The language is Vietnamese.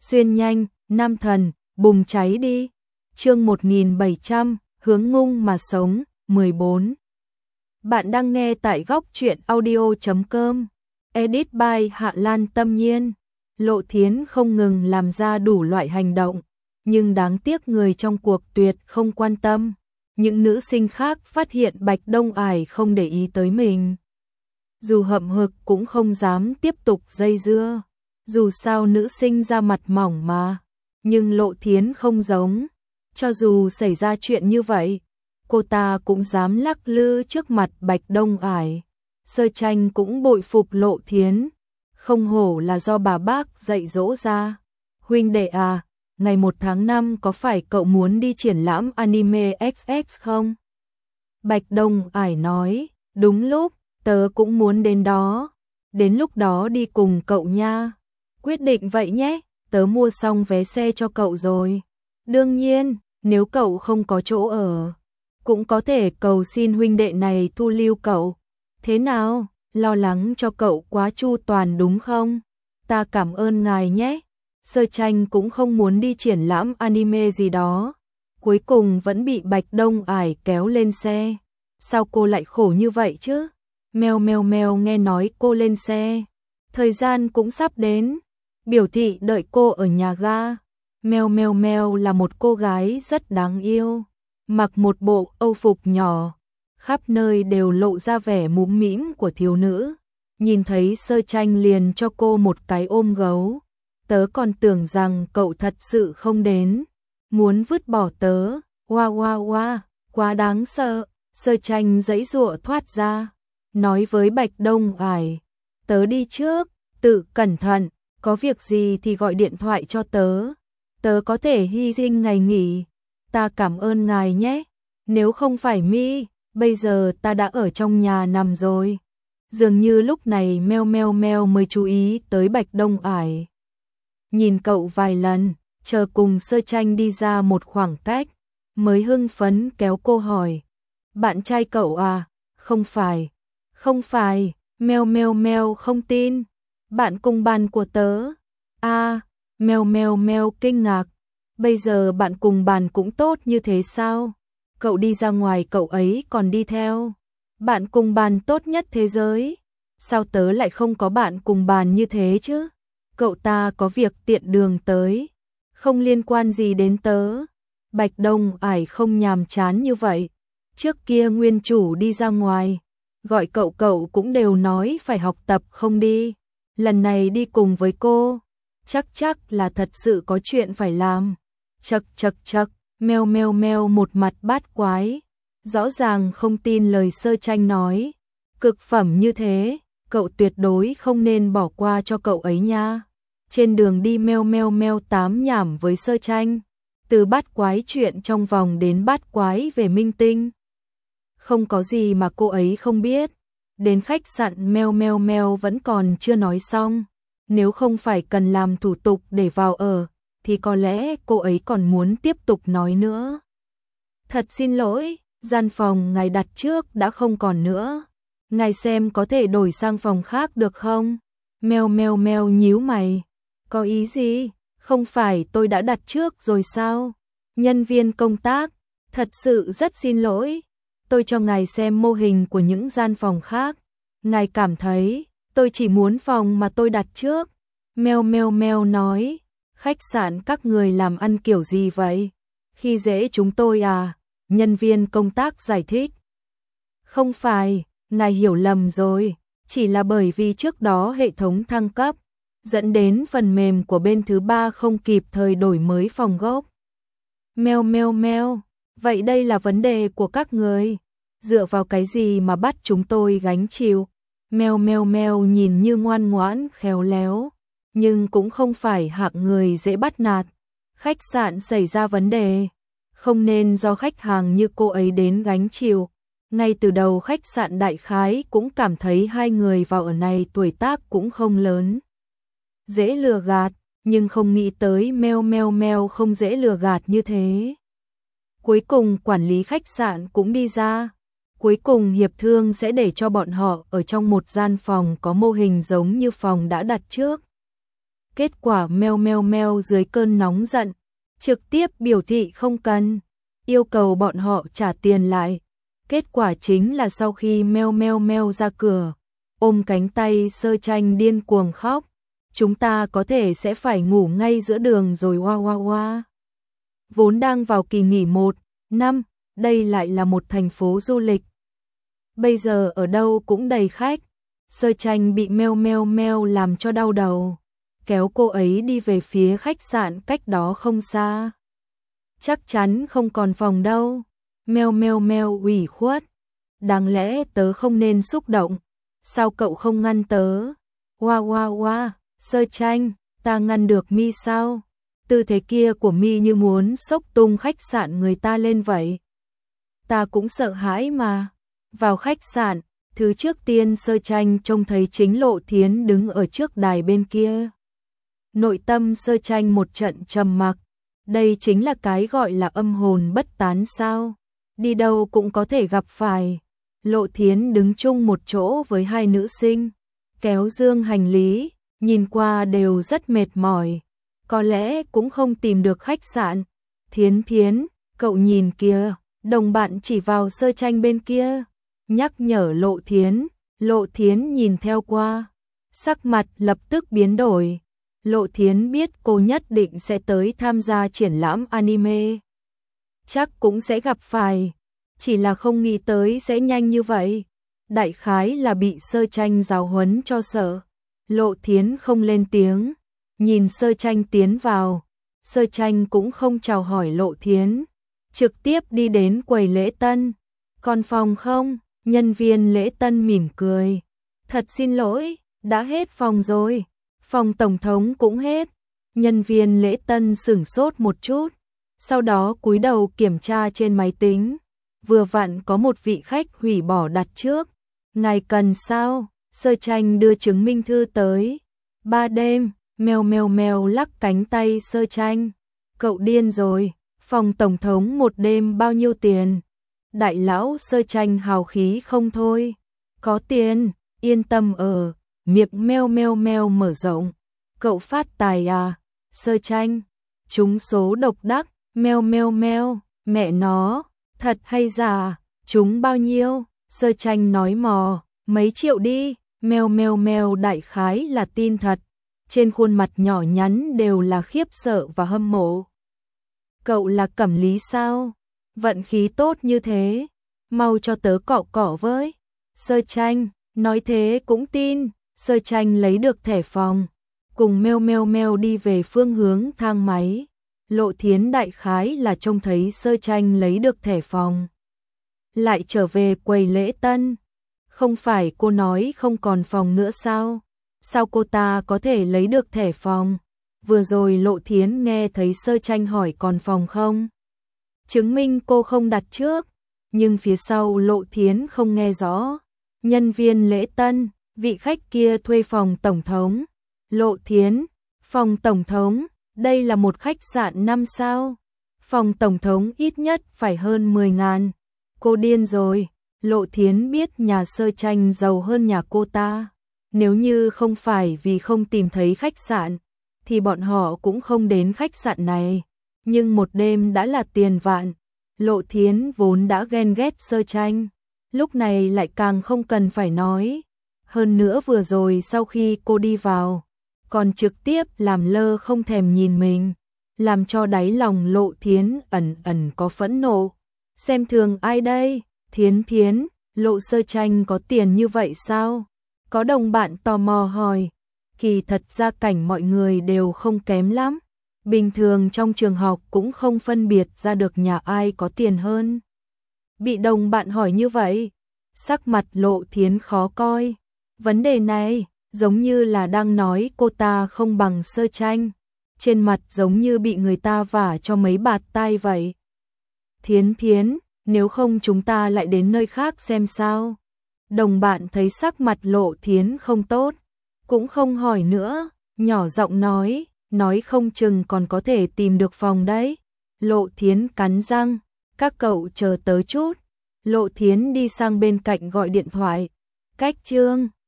xuyên nhanh, nam thần, bùng cháy đi. Chương 1700, hướng ngung mà sống, 14. Bạn đang nghe tại góc truyện audio.com. Edit by Hạ Lan Tâm Nhiên. Lộ Thiến không ngừng làm ra đủ loại hành động, nhưng đáng tiếc người trong cuộc tuyệt không quan tâm. Những nữ sinh khác phát hiện Bạch Đông Ải không để ý tới mình. Dù hậm hực cũng không dám tiếp tục dây dưa. Dù sao nữ sinh da mặt mỏng mà. Nhưng Lộ Thiến không giống. Cho dù xảy ra chuyện như vậy, cô ta cũng dám lắc lư trước mặt Bạch Đông Ải. Sơ Tranh cũng bội phục Lộ Thiến. Không hổ là do bà bác dạy dỗ ra. Huynh đệ à, ngày 1 tháng 5 có phải cậu muốn đi triển lãm anime XX không? Bạch Đông Ải nói, đúng lúc, tớ cũng muốn đến đó. Đến lúc đó đi cùng cậu nha. Quyết định vậy nhé, tớ mua xong vé xe cho cậu rồi. Đương nhiên, nếu cậu không có chỗ ở, cũng có thể cầu xin huynh đệ này thu lưu cậu. Thế nào, lo lắng cho cậu quá chu toàn đúng không? Ta cảm ơn ngài nhé. Sơ Tranh cũng không muốn đi triển lãm anime gì đó. Cuối cùng vẫn bị Bạch Đông Ải kéo lên xe. Sao cô lại khổ như vậy chứ? Meo meo meo nghe nói cô lên xe. Thời gian cũng sắp đến. Biểu thị đợi cô ở nhà ga. Meo meo meo là một cô gái rất đáng yêu. Mặc một bộ âu phục nhỏ. Khắp nơi đều lộ ra vẻ mũm mĩm của thiếu nữ. Nhìn thấy Sơ Tranh liền cho cô một cái ôm gấu. Tớ còn tưởng rằng cậu thật sự không đến. Muốn vứt bỏ tớ. Oa oa oa, quá đáng sợ. Sơ Tranh giãy giụa thoát ra. Nói với Bạch Đông Ải. Tớ đi trước, tự cẩn thận. Có việc gì thì gọi điện thoại cho tớ. Tớ có thể hy sinh ngày nghỉ. Ta cảm ơn ngài nhé. Nếu không phải mi, bây giờ ta đã ở trong nhà nằm rồi. Dường như lúc này meo meo meo mới chú ý tới Bạch Đông Ải. Nhìn cậu vài lần, chờ cùng Sơ Tranh đi ra một khoảng cách, mới hưng phấn kéo cô hỏi. Bạn trai cậu à? Không phải. Không phải, meo meo meo không tin. Bạn cùng bàn của tớ. À, meo meo meo kinh ngạc. Bây giờ bạn cùng bàn cũng tốt như thế sao? Cậu đi ra ngoài cậu ấy còn đi theo. Bạn cùng bàn tốt nhất thế giới. Sao tớ lại không có bạn cùng bàn như thế chứ? Cậu ta có việc tiện đường tới. Không liên quan gì đến tớ. Bạch Đông Ải không nhàm chán như vậy. Trước kia nguyên chủ đi ra ngoài. Gọi cậu cũng đều nói phải học tập không đi. Lần này đi cùng với cô. Chắc là thật sự có chuyện phải làm. Chậc, meo meo meo một mặt bát quái. Rõ ràng không tin lời Sơ Tranh nói. Cực phẩm như thế, cậu tuyệt đối không nên bỏ qua cho cậu ấy nha. Trên đường đi meo meo meo tám nhảm với Sơ Tranh. Từ bát quái chuyện trong vòng đến bát quái về minh tinh. Không có gì mà cô ấy không biết. Đến khách sạn meo meo meo vẫn còn chưa nói xong. Nếu không phải cần làm thủ tục để vào ở, thì có lẽ cô ấy còn muốn tiếp tục nói nữa. Thật xin lỗi, gian phòng ngài đặt trước đã không còn nữa. Ngài xem có thể đổi sang phòng khác được không? Meo meo meo nhíu mày. Có ý gì? Không phải tôi đã đặt trước rồi sao? Nhân viên công tác, thật sự rất xin lỗi. Tôi cho ngài xem mô hình của những gian phòng khác. Ngài cảm thấy tôi chỉ muốn phòng mà tôi đặt trước. Meo meo meo nói. Khách sạn các người làm ăn kiểu gì vậy? Khi dễ chúng tôi à? Nhân viên công tác giải thích. Không phải, ngài hiểu lầm rồi. Chỉ là bởi vì trước đó hệ thống thăng cấp, dẫn đến phần mềm của bên thứ ba không kịp thời đổi mới phòng gốc. Meo meo meo, vậy đây là vấn đề của các người. Dựa vào cái gì mà bắt chúng tôi gánh chịu? Meo meo meo nhìn như ngoan ngoãn khéo léo, nhưng cũng không phải hạng người dễ bắt nạt. Khách sạn xảy ra vấn đề, không nên do khách hàng như cô ấy đến gánh chịu. Ngay từ đầu khách sạn đại khái cũng cảm thấy hai người vào ở này tuổi tác cũng không lớn. Dễ lừa gạt, nhưng không nghĩ tới meo meo meo không dễ lừa gạt như thế. Cuối cùng quản lý khách sạn cũng đi ra. Cuối cùng hiệp thương sẽ để cho bọn họ ở trong một gian phòng có mô hình giống như phòng đã đặt trước. Kết quả meo meo meo dưới cơn nóng giận, trực tiếp biểu thị không cần, yêu cầu bọn họ trả tiền lại. Kết quả chính là sau khi meo meo meo ra cửa, ôm cánh tay Sơ Tranh điên cuồng khóc. Chúng ta có thể sẽ phải ngủ ngay giữa đường rồi hoa hoa hoa. Vốn đang vào kỳ nghỉ 1 năm, đây lại là một thành phố du lịch. Bây giờ ở đâu cũng đầy khách. Sơ Tranh bị meo meo meo làm cho đau đầu, kéo cô ấy đi về phía khách sạn cách đó không xa. Chắc chắn không còn phòng đâu. Meo meo meo ủy khuất. Đáng lẽ tớ không nên xúc động. Sao cậu không ngăn tớ? Hoa hoa hoa, Sơ Tranh, ta ngăn được mi sao? Tư thế kia của mi như muốn xốc tung khách sạn người ta lên vậy. Ta cũng sợ hãi mà. Vào khách sạn, thứ trước tiên Sơ Tranh trông thấy chính Lộ Thiến đứng ở trước đài bên kia. Nội tâm Sơ Tranh một trận trầm mặc. Đây chính là cái gọi là âm hồn bất tán sao? Đi đâu cũng có thể gặp phải. Lộ Thiến đứng chung một chỗ với hai nữ sinh, kéo dương hành lý, nhìn qua đều rất mệt mỏi. Có lẽ cũng không tìm được khách sạn. Thiến Thiến, cậu nhìn kìa, đồng bạn chỉ vào Sơ Tranh bên kia. Nhắc nhở Lộ Thiến. Lộ Thiến nhìn theo qua, sắc mặt lập tức biến đổi. Lộ Thiến biết cô nhất định sẽ tới tham gia triển lãm anime. Chắc cũng sẽ gặp phải, chỉ là không nghĩ tới sẽ nhanh như vậy. Đại khái là bị Sơ Tranh giáo huấn cho sợ. Lộ Thiến không lên tiếng, nhìn Sơ Tranh tiến vào. Sơ Tranh cũng không chào hỏi Lộ Thiến, trực tiếp đi đến quầy lễ tân. Còn phòng không? Nhân viên lễ tân mỉm cười. Thật xin lỗi, đã hết phòng rồi. Phòng tổng thống cũng hết. Nhân viên lễ tân sửng sốt một chút, sau đó cúi đầu kiểm tra trên máy tính. Vừa vặn có một vị khách hủy bỏ đặt trước. Ngài cần sao? Sơ Tranh đưa chứng minh thư tới. 3 đêm, meo meo meo lắc cánh tay Sơ Tranh. Cậu điên rồi, phòng tổng thống 1 đêm bao nhiêu tiền? Đại lão Sơ Tranh hào khí không thôi. Có tiền, yên tâm ở. Miệng meo meo meo mở rộng. Cậu phát tài à? Sơ Tranh, trúng số độc đắc. Meo meo meo, mẹ nó, thật hay giả? Trúng bao nhiêu? Sơ Tranh nói mò, mấy triệu đi. Meo meo meo đại khái là tin thật. Trên khuôn mặt nhỏ nhắn đều là khiếp sợ và hâm mộ. Cậu là Cẩm Lý sao? Vận khí tốt như thế, mau cho tớ cọ cọ với. Sơ Tranh, nói thế cũng tin. Sơ Tranh lấy được thẻ phòng, cùng meo meo meo đi về phương hướng thang máy. Lộ Thiến đại khái là trông thấy Sơ Tranh lấy được thẻ phòng, lại trở về quầy lễ tân. Không phải cô nói không còn phòng nữa sao? Sao cô ta có thể lấy được thẻ phòng? Vừa rồi Lộ Thiến nghe thấy Sơ Tranh hỏi còn phòng không? Chứng minh cô không đặt trước, nhưng phía sau Lộ Thiến không nghe rõ. Nhân viên lễ tân, vị khách kia thuê phòng tổng thống. Lộ Thiến, phòng tổng thống, đây là một khách sạn 5 sao. Phòng tổng thống ít nhất phải hơn 10.000. Cô điên rồi. Lộ Thiến biết nhà Sơ Tranh giàu hơn nhà cô ta. Nếu như không phải vì không tìm thấy khách sạn, thì bọn họ cũng không đến khách sạn này. Nhưng 1 đêm đã là tiền vạn. Lộ Thiến vốn đã ghen ghét Sơ Tranh, lúc này lại càng không cần phải nói. Hơn nữa vừa rồi sau khi cô đi vào, còn trực tiếp làm lơ không thèm nhìn mình, làm cho đáy lòng Lộ Thiến ẩn ẩn có phẫn nộ. Xem thường ai đây? Thiến Thiến, Lộ Sơ Tranh có tiền như vậy sao? Có đồng bạn tò mò hỏi. Kỳ thật gia cảnh mọi người đều không kém lắm. Bình thường trong trường học cũng không phân biệt ra được nhà ai có tiền hơn. Bị đồng bạn hỏi như vậy, sắc mặt Lộ Thiến khó coi. Vấn đề này giống như là đang nói cô ta không bằng Sơ Tranh. Trên mặt giống như bị người ta vả cho mấy bạt tai vậy. Thiến Thiến, nếu không chúng ta lại đến nơi khác xem sao. Đồng bạn thấy sắc mặt Lộ Thiến không tốt, cũng không hỏi nữa, nhỏ giọng nói không chừng còn có thể tìm được phòng đấy. Lộ Thiến cắn răng, các cậu chờ tớ chút. Lộ Thiến đi sang bên cạnh gọi điện thoại. Cách chương